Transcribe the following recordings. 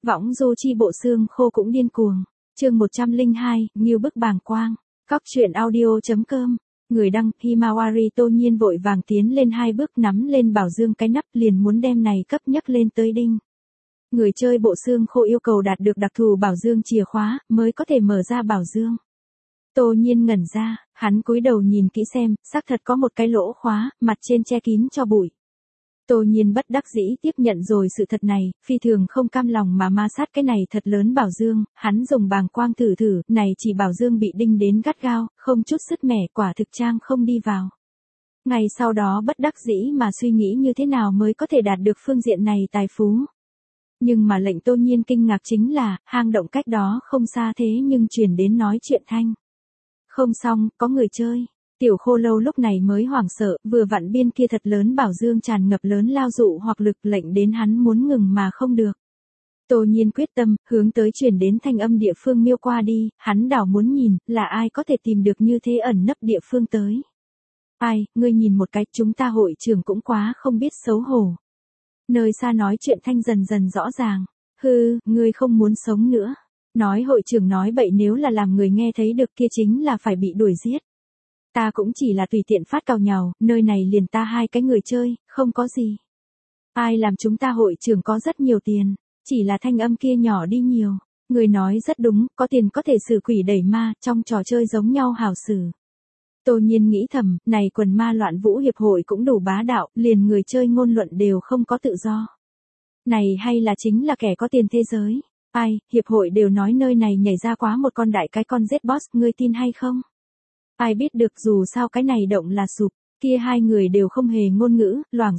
Võng du chi bộ xương khô cũng điên cuồng. Chương 102, Ngưu bức bàng quang. Cóc truyện audio.com. Người đăng, Himawari Tô Nhiên vội vàng tiến lên 2 bước nắm lên bảo dương cái nắp liền muốn đem này cấp nhấc lên tới đinh. Người chơi bộ xương khô yêu cầu đạt được đặc thù bảo dương chìa khóa mới có thể mở ra bảo dương. Tô Nhiên ngẩn ra, hắn cúi đầu nhìn kỹ xem, xác thật có một cái lỗ khóa, mặt trên che kín cho bụi. Tô Nhiên bất đắc dĩ tiếp nhận rồi sự thật này, phi thường không cam lòng mà ma sát cái này thật lớn bảo dương, hắn dùng bàng quang thử, này chỉ bảo dương bị đinh đến gắt gao, không chút sứt mẻ quả thực trang không đi vào. Ngày sau đó bất đắc dĩ mà suy nghĩ như thế nào mới có thể đạt được phương diện này tài phú. Nhưng mà lệnh Tô Nhiên kinh ngạc chính là, hang động cách đó không xa thế nhưng truyền đến nói chuyện thanh. Không xong, có người chơi. Tiểu Khô Lâu lúc này mới hoảng sợ, vừa vặn biên kia thật lớn bảo dương tràn ngập lớn lao dụ hoặc lực lệnh đến hắn muốn ngừng mà không được. Tô Nhiên quyết tâm, hướng tới truyền đến thanh âm địa phương miêu qua đi, hắn đảo muốn nhìn, là ai có thể tìm được như thế ẩn nấp địa phương tới. Ai, ngươi nhìn một cái, chúng ta hội trưởng cũng quá không biết xấu hổ. Nơi xa nói chuyện thanh dần dần rõ ràng, hư, ngươi không muốn sống nữa. Nói hội trưởng nói bậy nếu là làm người nghe thấy được kia chính là phải bị đuổi giết. Ta cũng chỉ là tùy tiện phát cào nhào, nơi này liền ta 2 cái người chơi, không có gì. Ai làm chúng ta hội trưởng có rất nhiều tiền, chỉ là thanh âm kia nhỏ đi nhiều. Người nói rất đúng, có tiền có thể xử quỷ đẩy ma, trong trò chơi giống nhau hảo xử. Tô Nhiên nghĩ thầm, này quần ma loạn vũ hiệp hội cũng đủ bá đạo, liền người chơi ngôn luận đều không có tự do. Này hay là chính là kẻ có tiền thế giới. Ai, hiệp hội đều nói nơi này nhảy ra quá một con đại cái con Z-boss, ngươi tin hay không? Ai biết được dù sao cái này động là sụp, kia 2 người đều không hề ngôn ngữ, loảng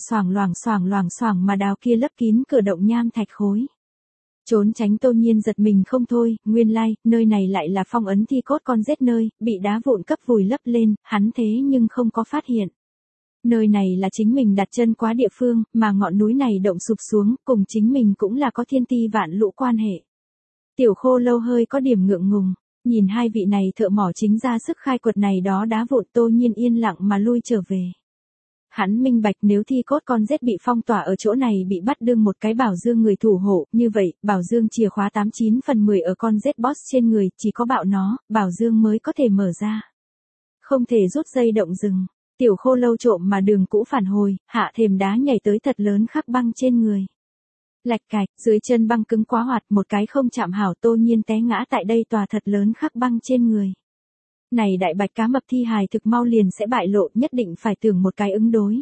xoảng mà đào kia lấp kín cửa động nham thạch khối. Trốn tránh Tô Nhiên giật mình không thôi, nguyên lai, nơi này lại là phong ấn thi cốt con rết nơi, bị đá vụn cấp vùi lấp lên, hắn thế nhưng không có phát hiện. Nơi này là chính mình đặt chân quá địa phương, mà ngọn núi này động sụp xuống, cùng chính mình cũng là có thiên ti vạn lũ quan hệ. Tiểu Khô Lâu hơi có điểm ngượng ngùng, nhìn 2 vị này thợ mỏ chính ra sức khai quật này đó đá vụn. Tô Nhiên yên lặng mà lui trở về. Hắn minh bạch nếu thi cốt con rết bị phong tỏa ở chỗ này bị bắt đương một cái bảo dương người thủ hộ, như vậy, bảo dương chìa khóa 89/10 ở con rết boss trên người, chỉ có bạo nó, bảo dương mới có thể mở ra. Không thể rút dây động rừng. Tiểu Khô Lâu trộm mà đường cũ phản hồi, hạ thềm đá nhảy tới thật lớn khắc băng trên người. Lạch cạch, dưới chân băng cứng quá hoạt, một cái không chạm hảo. Tô Nhiên té ngã tại đây tòa thật lớn khắc băng trên người. Này đại bạch cá mập thi hài thực mau liền sẽ bại lộ, nhất định phải tưởng một cái ứng đối.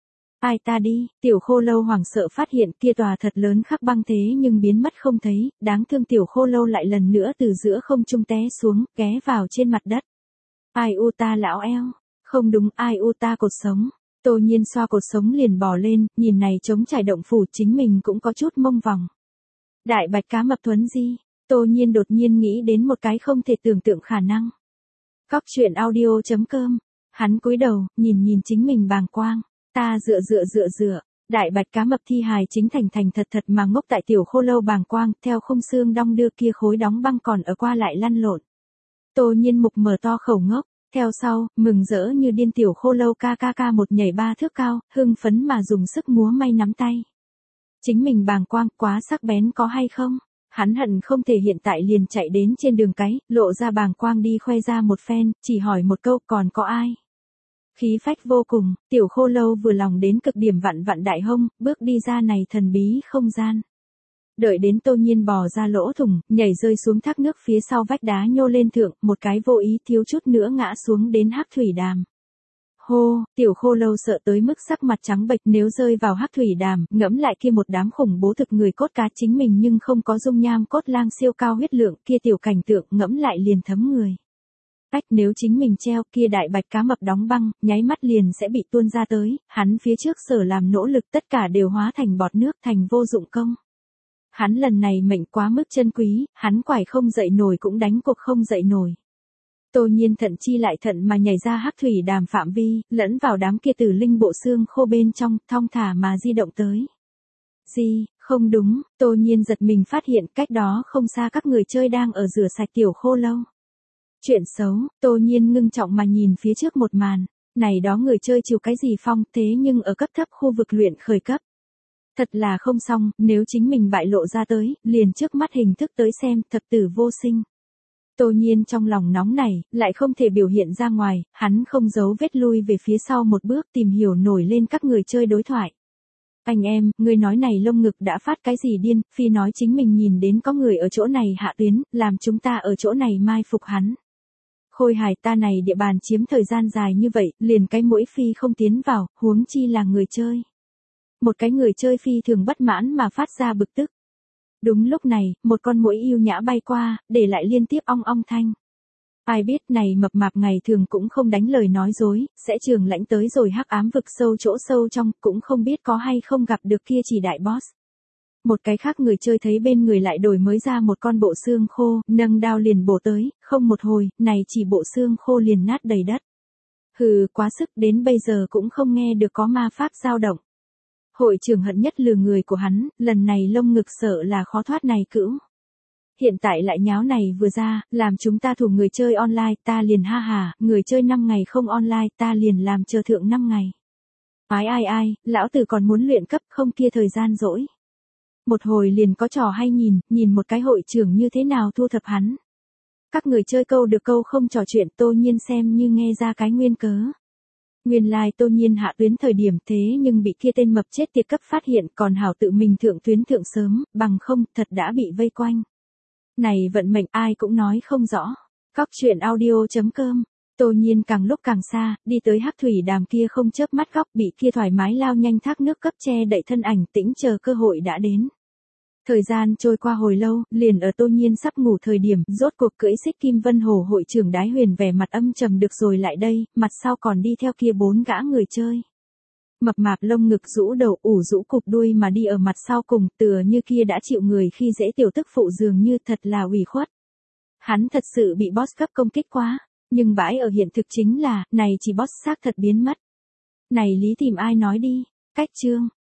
Ai ta đi, Tiểu Khô Lâu hoảng sợ phát hiện kia tòa thật lớn khắc băng thế nhưng biến mất không thấy, đáng thương Tiểu Khô Lâu lại lần nữa từ giữa không trung té xuống, ghé vào trên mặt đất. Ai u ta lão eo, không đúng, ai u ta cột sống. Tô Nhiên xoa cột sống liền bò lên, nhìn này trống trải động phủ chính mình cũng có chút mông vòng. Đại bạch cá mập thuấn di, Tô Nhiên đột nhiên nghĩ đến một cái không thể tưởng tượng khả năng. Cóc truyện audio.com, hắn cúi đầu, nhìn chính mình bàng quang, ta dựa, đại bạch cá mập thi hài chính thành thật mà ngốc tại Tiểu Khô Lâu bàng quang, theo khung xương đong đưa kia khối đóng băng còn ở qua lại lăn lộn. Tô Nhiên mục mở to khẩu ngốc. Theo sau, mừng rỡ như điên Tiểu Khô Lâu ca một nhảy 3 thước cao, hưng phấn mà dùng sức múa may nắm tay. Chính mình bàng quang quá sắc bén có hay không? Hắn hận không thể hiện tại liền chạy đến trên đường cái, lộ ra bàng quang đi khoe ra một phen, chỉ hỏi một câu còn có ai? Khí phách vô cùng, Tiểu Khô Lâu vừa lòng đến cực điểm vặn đại hông, bước đi ra này thần bí không gian. Đợi đến Tô Nhiên bò ra lỗ thủng, nhảy rơi xuống thác nước phía sau vách đá nhô lên thượng, một cái vô ý thiếu chút nữa ngã xuống đến hắc thủy đàm. Hô, Tiểu Khô Lâu sợ tới mức sắc mặt trắng bệch, nếu rơi vào hắc thủy đàm, ngẫm lại kia một đám khủng bố thực người cốt cá chính mình nhưng không có dung nham cốt lang siêu cao huyết lượng, kia tiểu cảnh tượng ngẫm lại liền thấm người. Ách, nếu chính mình treo kia đại bạch cá mập đóng băng, nháy mắt liền sẽ bị tuôn ra tới, hắn phía trước sở làm nỗ lực tất cả đều hóa thành bọt nước, thành vô dụng công. Hắn lần này mệnh quá mức chân quý, hắn quải không dậy nổi cũng đánh cuộc không dậy nổi. Tô Nhiên thận chi lại thận mà nhảy ra hắc thủy đàm phạm vi, lẫn vào đám kia tử linh bộ xương khô bên trong, thong thả mà di động tới. Không đúng, Tô Nhiên giật mình phát hiện cách đó không xa các người chơi đang ở rửa sạch Tiểu Khô Lâu. Chuyện xấu, Tô Nhiên ngưng trọng mà nhìn phía trước một màn, này đó người chơi chịu cái gì phong thế nhưng ở cấp thấp khu vực luyện khởi cấp. Thật là không xong, nếu chính mình bại lộ ra tới, liền trước mắt hình thức tới xem, thập tử vô sinh. Tô Nhiên trong lòng nóng này, lại không thể biểu hiện ra ngoài, hắn không giấu vết lui về phía sau một bước tìm hiểu nổi lên các người chơi đối thoại. Anh em, người nói này lông ngực đã phát cái gì điên, Phi nói chính mình nhìn đến có người ở chỗ này hạ tuyến, làm chúng ta ở chỗ này mai phục hắn. Khôi hài ta này địa bàn chiếm thời gian dài như vậy, liền cái mũi Phi không tiến vào, huống chi là người chơi. Một cái người chơi Phi thường bất mãn mà phát ra bực tức. Đúng lúc này, một con muỗi yêu nhã bay qua, để lại liên tiếp ong ong thanh. Ai biết này mập mạp ngày thường cũng không đánh lời nói dối, sẽ trường lãnh tới rồi hắc ám vực sâu chỗ sâu trong, cũng không biết có hay không gặp được kia chỉ đại boss. Một cái khác người chơi thấy bên người lại đổi mới ra một con bộ xương khô, nâng đao liền bổ tới, không một hồi, này chỉ bộ xương khô liền nát đầy đất. Hừ, quá sức, đến bây giờ cũng không nghe được có ma pháp dao động. Hội trưởng hận nhất lừa người của hắn, lần này lông ngực sợ là khó thoát này cữu. Hiện tại lại nháo này vừa ra, làm chúng ta thủ người chơi online, ta liền ha hà, người chơi 5 ngày không online, ta liền làm chờ thượng 5 ngày. Ai, lão tử còn muốn luyện cấp không kia thời gian rỗi. Một hồi liền có trò hay nhìn một cái hội trưởng như thế nào thu thập hắn. Các người chơi câu được câu không trò chuyện, Tô Nhiên xem như nghe ra cái nguyên cớ. Nguyên lai Tô Nhiên hạ tuyến thời điểm thế nhưng bị kia tên mập chết tiệt cấp phát hiện, còn hảo tự mình thượng tuyến thượng sớm, bằng không thật đã bị vây quanh. Này vận mệnh ai cũng nói không rõ. Cóc truyện audio.com. Tô Nhiên càng lúc càng xa, đi tới hắc thủy đàm kia không chớp mắt góc, bị kia thoải mái lao nhanh thác nước cấp che đậy thân ảnh, tĩnh chờ cơ hội đã đến. Thời gian trôi qua hồi lâu, liền ở Tô Nhiên sắp ngủ thời điểm, rốt cuộc cưỡi xích Kim Vân Hồ hội trưởng Đái Huyền vẻ mặt âm trầm được rồi lại đây, mặt sau còn đi theo kia 4 gã người chơi. Mập mạp lông ngực rũ đầu ủ rũ cục đuôi mà đi ở mặt sau cùng, tựa như kia đã chịu người khi dễ tiểu tức phụ dường như thật là ủy khuất. Hắn thật sự bị boss cấp công kích quá, nhưng bãi ở hiện thực chính là, này chỉ boss xác thật biến mất. Này lý tìm ai nói đi, cách chương.